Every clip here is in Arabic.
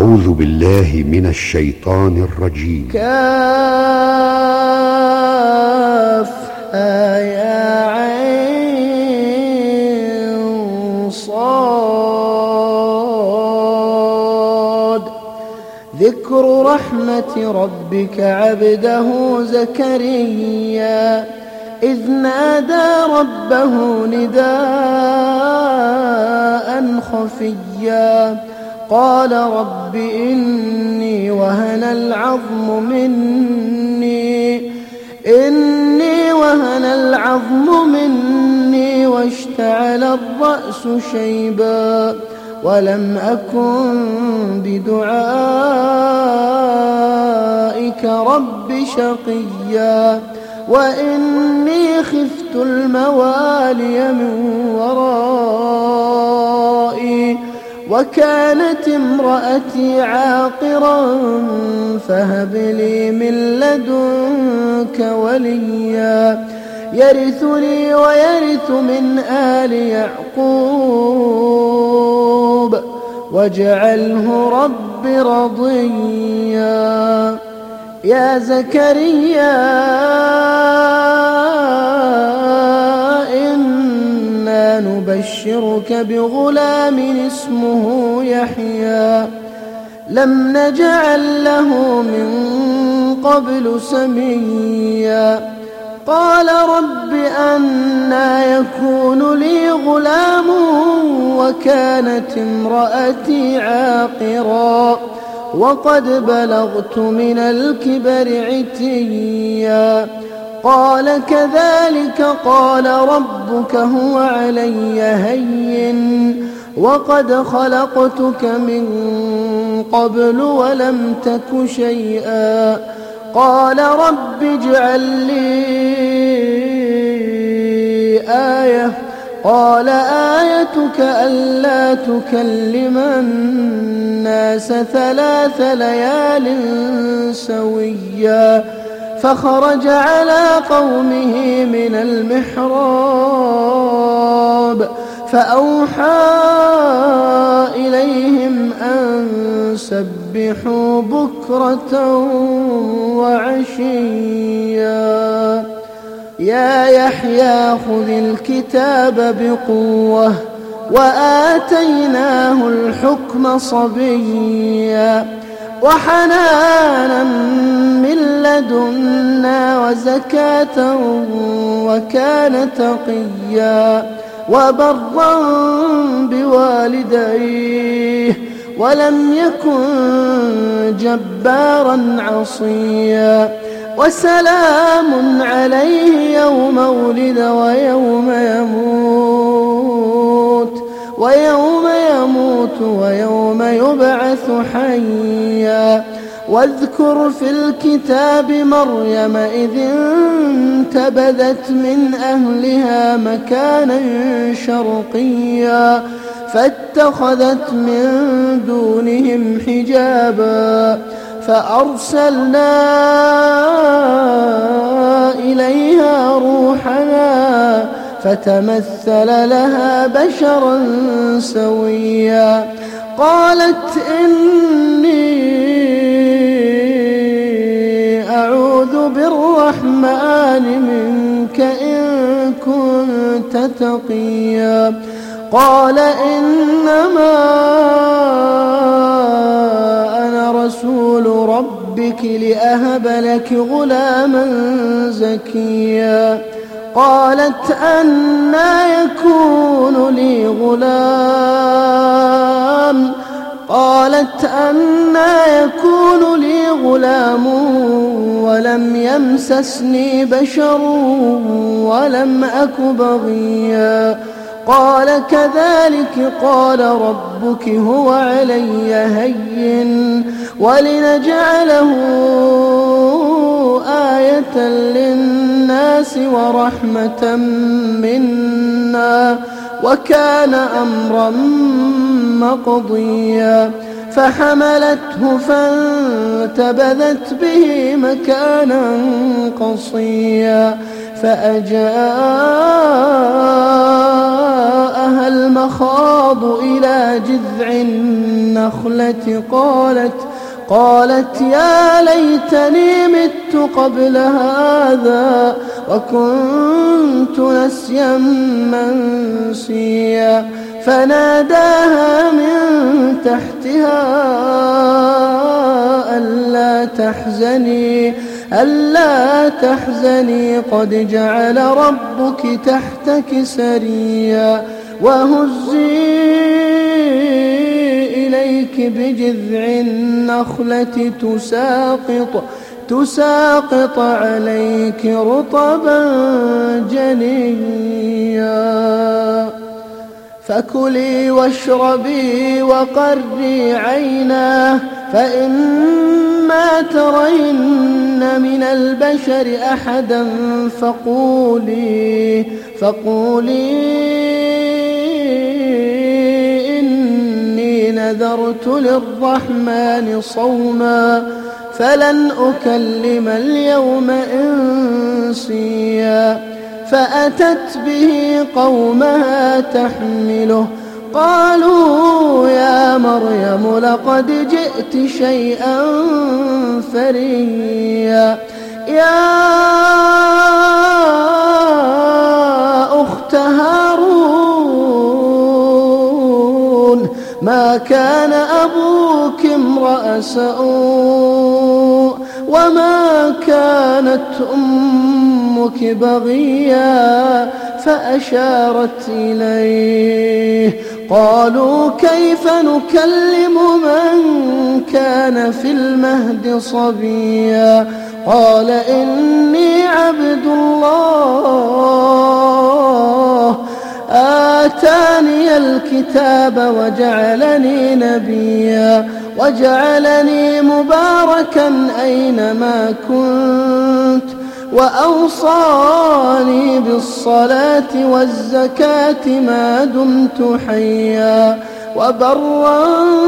أعوذ بالله من الشيطان الرجيم. كافها يا عين صاد. ذكر رحمة ربك عبده زكريا إذ نادى ربه نداء خفيا قال رب إني وهن العظم مني واشتعل الرأس شيبا ولم أكن بدعائك رب شقيا وإني خفت الموالي من ورائي وكانت امرأتي عاقرا فهب لي من لدنك وليا يرثني ويرث من آل يعقوب واجعله رب رضيا. يا زكريا إنا نبشرك بغلام اسمه يحيى لم نجعل له من قبل سميا. قال رب أنى يكون لي غلام وكانت امرأتي عاقرا وقد بلغت من الكبر عتيا. قال كذلك قال ربك هو علي هين وقد خلقتك من قبل ولم تك شيئا. قال رب اجعل لي آية. قال آيتك ألا تكلم الناس 3 ليال سويا. فخرج على قومه من المحراب فأوحى إليهم أن سبحوا بكرة وعشيا. يا يحيى خذ الكتاب بقوة وآتيناه الحكم صبيا وحنانا من لدنا وزكاة وكان تقيا وبرا بوالديه ولم يكن جبارا عصيا. وسلام عليه يوم ولد ويوم يموت ويوم يبعث حيا. واذكر في الكتاب مريم إذ انتبذت من أهلها مكانا شرقيا فاتخذت من دونهم حجابا فأرسلنا إليها روحنا فتمثل لها بشرا سويا. قالت إني أعوذ بالرحمن منك إن كنت تقيا. قال إنما أنا رسول ربك لأهب لك غلاما زكيا. قالت أنى يكون لي غلام ولم يمسسني بشر ولم أك بغيا. قال كذلك قال ربك هو علي هين ولنجعله آية للناس ورحمة منا وكان أمرا مقضيا. فحملته فانتبذت به مكانا قصيا فأجاءها المخاض إلى جذع النخلة قالت يا ليتني مت قبل هذا وكنت نسيا منسيا فناداها من تحتها ألا تحزني قد جعل ربك تحتك سريا وهزي إليك بجذع النخلة تساقط عليك رطبا جنيا فكلي واشربي وقري عينا فإما ترين من البشر أحدا فقولي إني نذرت للرحمن صوما فلن أكلم اليوم إنسيا فأتت به قومها تحمله قالوا يا مريم لقد جئت شيئا فريا يا أخت هارون ما كان أبوك امرأ سوء وما كانت أمك بغيا فأشارت إليه قالوا كيف نكلم من كان في المهد صبيا قال إني عبد الله آتاني الكتاب وجعلني نبيا وجعلني مباركا أينما كنت وأوصاني بالصلاة والزكاة ما دمت حيا وبرا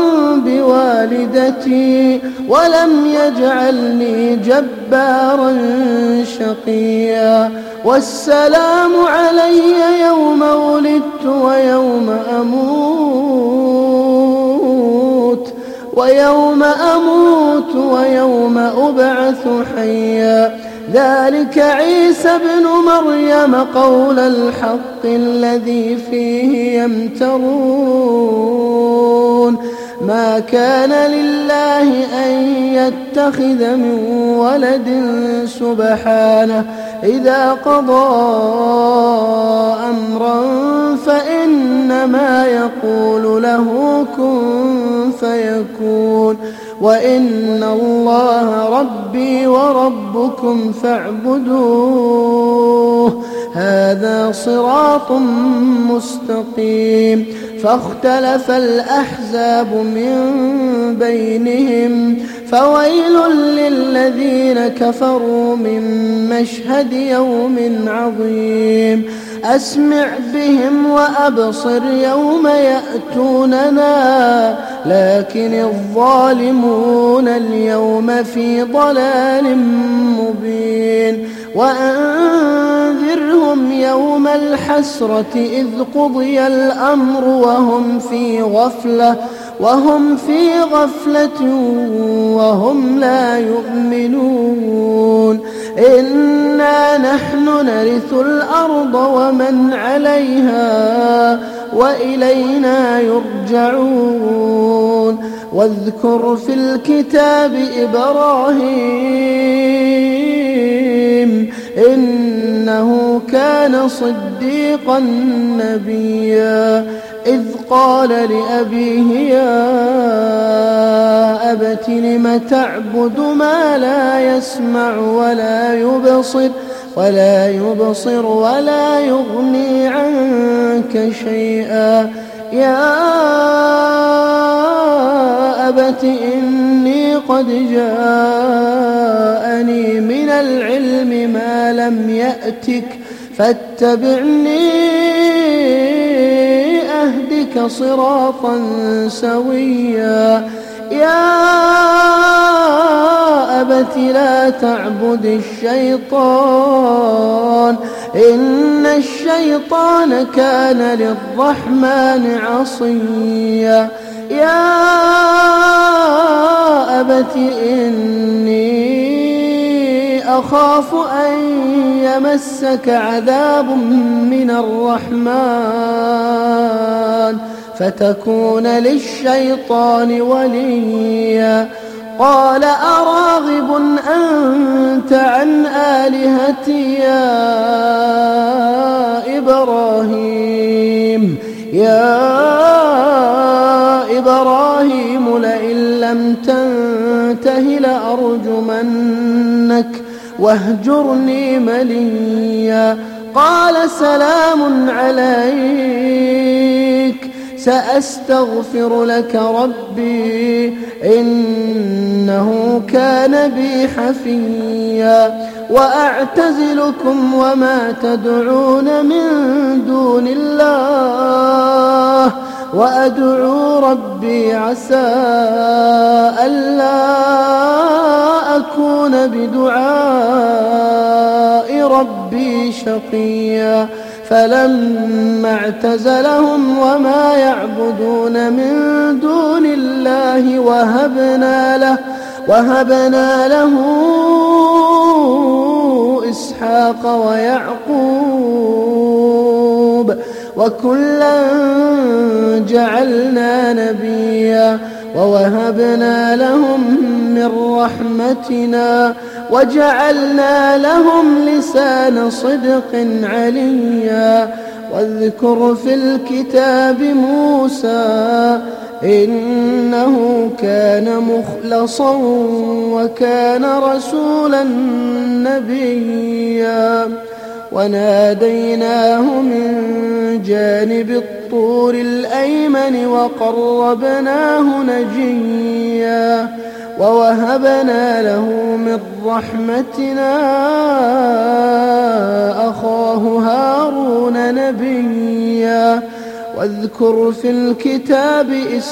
بوالدتي ولم يجعلني جبارا شقيا والسلام علي يوم ولدت ويوم أموت ويوم أبعث حيا ذلك عيسى ابن مريم قول الحق الذي فيه يمترون ما كان لله أن يتخذ من ولد سبحانه إذا قضى أمرا فإنما يقول له كن فيكون وإن الله ربي وربكم فاعبدوه هذا صراط مستقيم فاختلف الأحزاب من بينهم فويل للذين كفروا من مشهد يوم عظيم أسمع بهم وأبصر يوم يأتوننا لكن الظالمون اليوم في ضلال مبين وأنذرهم يوم الحسرة إذ قضي الأمر وهم في غفلة وهم لا يؤمنون إنا نحن نرث الأرض ومن عليها وإلينا يرجعون واذكر في الكتاب إبراهيم إنه كان صديقا نبيا إذ قال لأبيه يا أبت لم تعبد ما لا يسمع ولا يبصر ولا يغني عنك شيئا يا أبت إني قد جاءني من العلم ما لم يأتك فاتبعني أهدك صراطا سويا يا أبت لا تعبد الشيطان إن الشيطان كان للرحمن عصيا يا أبت إني أخاف أن يمسك عذاب من الرحمن فتكون للشيطان وليا. قال أراغب أنت عن آلهتي يا إبراهيم لئن لم تنته لأرجمنك واهجرني مليا. قال سلام عليك سأستغفر لك ربي إنه كان بي حفيا. وأعتزلكم وما تدعون من دون الله وأدعو ربي عسى ألا أكون بدعاء ربي شقيا. فلما اعتزلهم وما يعبدون من دون الله وهبنا له إسحاق ويعقوب وكلا جعلنا نبيا ووهبنا لهم من رحمتنا وجعلنا لهم لسان صدق عليا. واذكر في الكتاب موسى إنه كان مخلصا وكان رسولا نبيا. وناديناه من جانب الطور الأيمن وقربناه نجيا. ووهبنا له من رحمتنا أخاه هارون نبيا. واذكر في الكتاب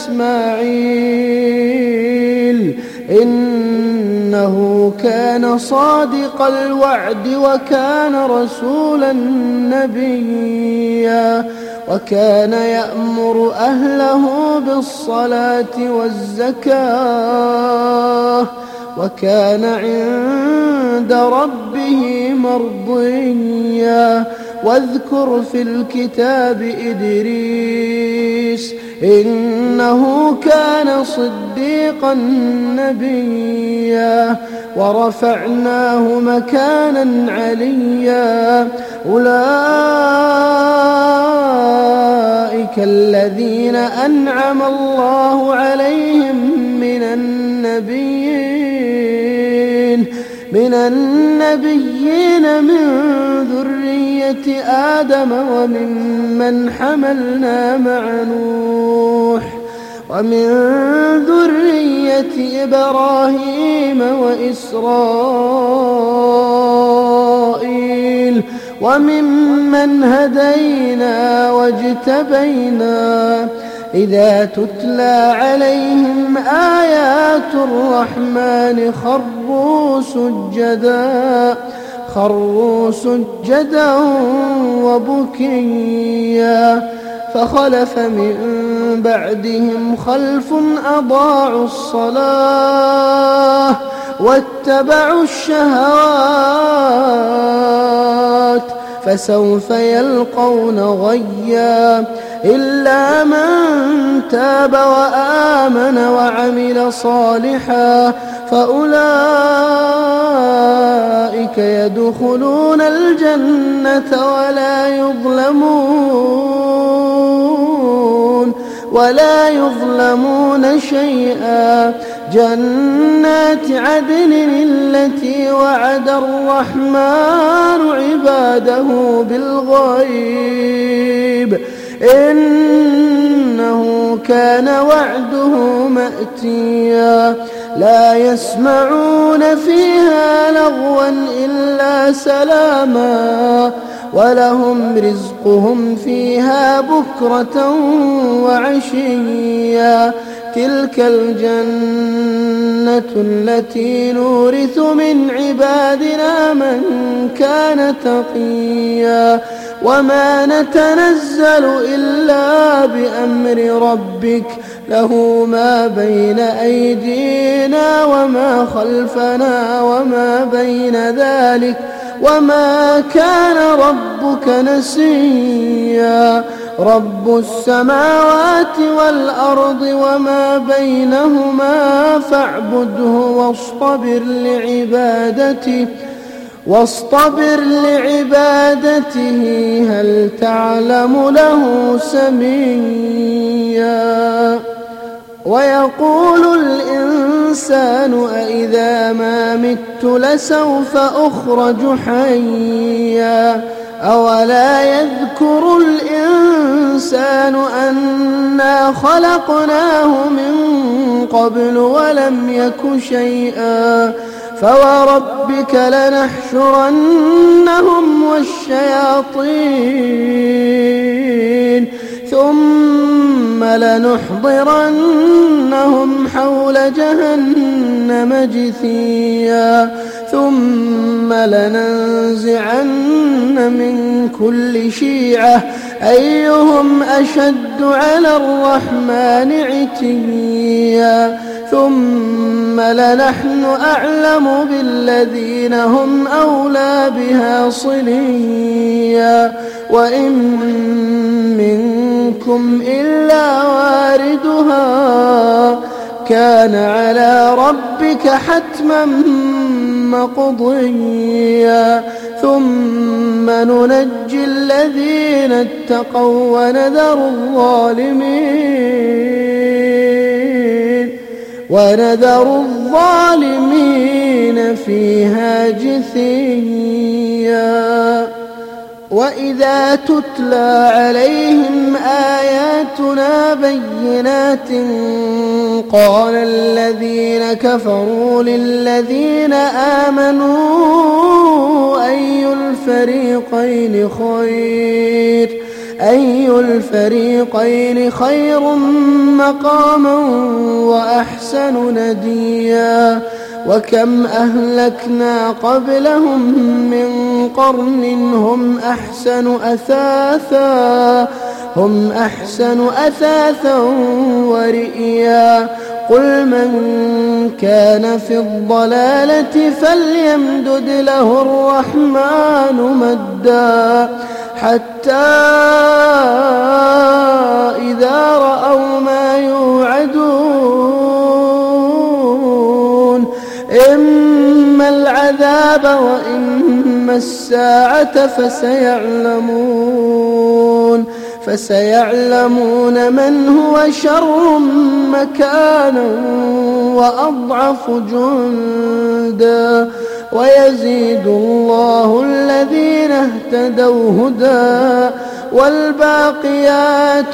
إسماعيل إنه كان صادق الوعد وكان رسولا نبيا. وكان يأمر أهله بالصلاة والزكاة وكان عند ربه مرضيا. واذكر في الكتاب إدريس إنه كان صديقا نبيا. ورفعناه مكانا عليا. أولئك الذين أنعم الله عليهم من النبيين من ذرية آدم وممن حملنا مع نوح ومن ذرية إبراهيم وإسرائيل وممن هدينا واجتبينا. إذا تتلى عليهم آيات الرحمن خروا سجدا وبكيا. فخلف من بعدهم خلف أضاعوا الصلاة واتبعوا الشهوات فسوف يلقون غيا. إلا من تاب وآمن وعمل صالحا فأولئك يدخلون الجنة ولا يظلمون شيئا. جنات عدن التي وعد الرحمن عباده بالغيب إنه كان وعده مأتيا. لا يسمعون فيها لغوا إلا سلاما ولهم رزقهم فيها بكرة وعشيا. تلك الجنة التي نورث من عبادنا من كان تقيا. وما نتنزل إلا بأمر ربك له ما بين أيدينا وما خلفنا وما بين ذلك وما كان ربك نسيا رب السماوات والأرض وما بينهما فاعبده واصطبر لعبادته هل تعلم له سميا ويقول الإنسان أإذا ما مت لسوف أخرج حيا أولا يذكر الإنسان أنا خلقناه من قبل ولم يك شيئا فوربك لنحشرنهم والشياطين ثم لنحضرنهم حول جهنم جثيا ثم لننزعن من كل شيعة أيهم أشد على الرحمن عتيا ثم لنحن أعلم بالذين هم أولى بها صليا وإن منكم إلا واردها كان على ربك حتما مقضيا ثم ننجي الذين اتقوا ونذر الظالمين فيها جثيا وإذا تتلى عليهم آياتنا بينات قال الذين كفروا للذين آمنوا أي الفريقين خير مقاما وأحسن نديا وكم أهلكنا قبلهم من قرن هم أحسن أثاثا ورئيا قل من كان في الضلالة فليمدد له الرحمن مدا حتى إذا رأوا ما يوعدون إما العذاب وإما الساعة فسيعلمون من هو شر مكانا وأضعف جندا ويزيد الله الذين اهتدوا هدى والباقيات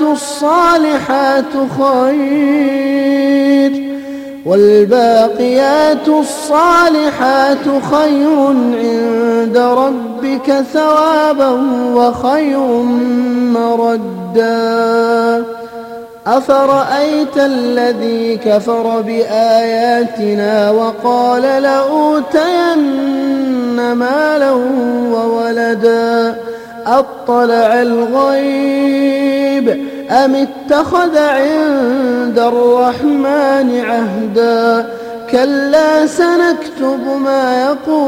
الصالحات خير عند ربك ثوابا وخير مردا أفرأيت الذي كفر بآياتنا وقال لأوتين مالا وولدا أطلع الغيب أم اتخذ عند الرحمن عهدا كلا سنكتب ما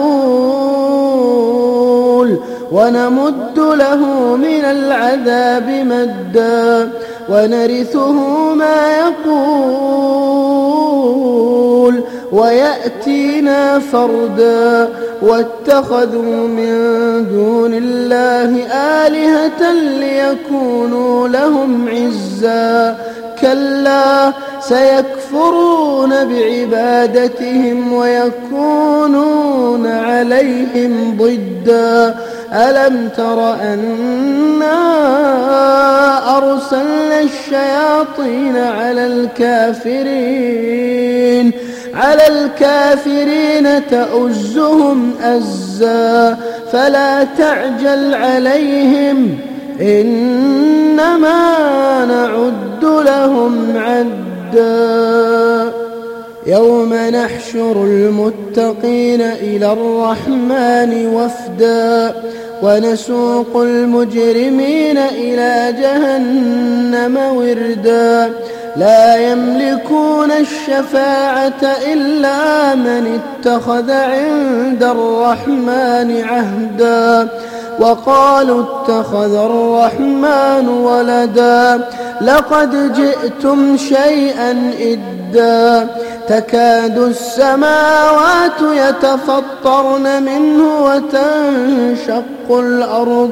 يقول ونمد له من العذاب مدا ونرثه ما يقول ويأتينا فردا واتخذوا من دون الله آلهة ليكونوا لهم عزا كلا سيكفرون بعبادتهم ويكونون عليهم ضدا ألم تر أنا أرسلنا الشياطين على الكافرين تؤزهم أزا فلا تعجل عليهم إنما نعد لهم عدا يوم نحشر المتقين إلى الرحمن وفدا ونسوق المجرمين إلى جهنم وردا لا يملكون الشفاعة إلا من اتخذ عند الرحمن عهدا وقالوا اتخذ الرحمن ولدا لقد جئتم شيئا إدا تكاد السماوات يتفطرن منه وتنشق الأرض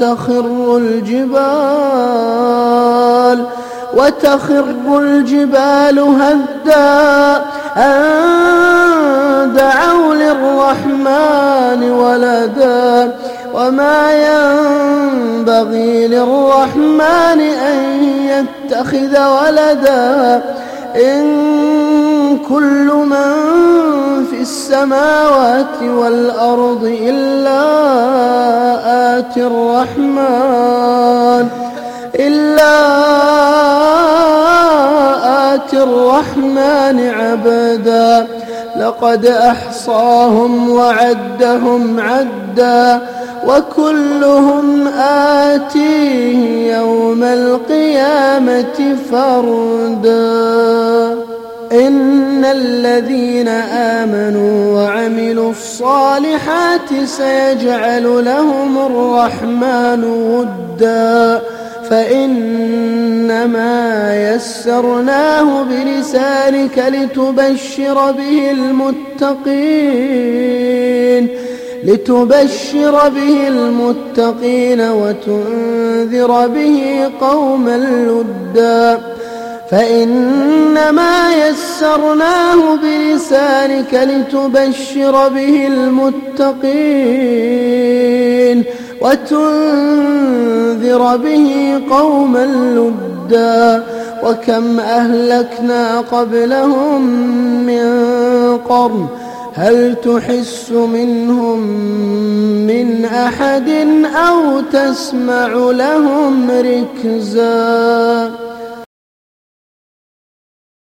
وتخر الجبال هدا أن دعوا للرحمن ولدا وما ينبغي للرحمن أن يتخذ ولدا إن كل من في السماوات والأرض إلا آتي الرحمن عبدا لقد أحصاهم وعدهم عدا وكلهم آتيه يوم القيامة فردا إن الذين آمنوا وعملوا الصالحات سيجعل لهم الرحمن ودا فإنما يسرناه بلسانك لتبشر به المتقين وتنذر به قوما لدا فإنما يسرناه بلسانك لتبشر به المتقين وتنذر به قوما لدا وكم أهلكنا قبلهم من قرن هل تحس منهم من أحد أو تسمع لهم ركزا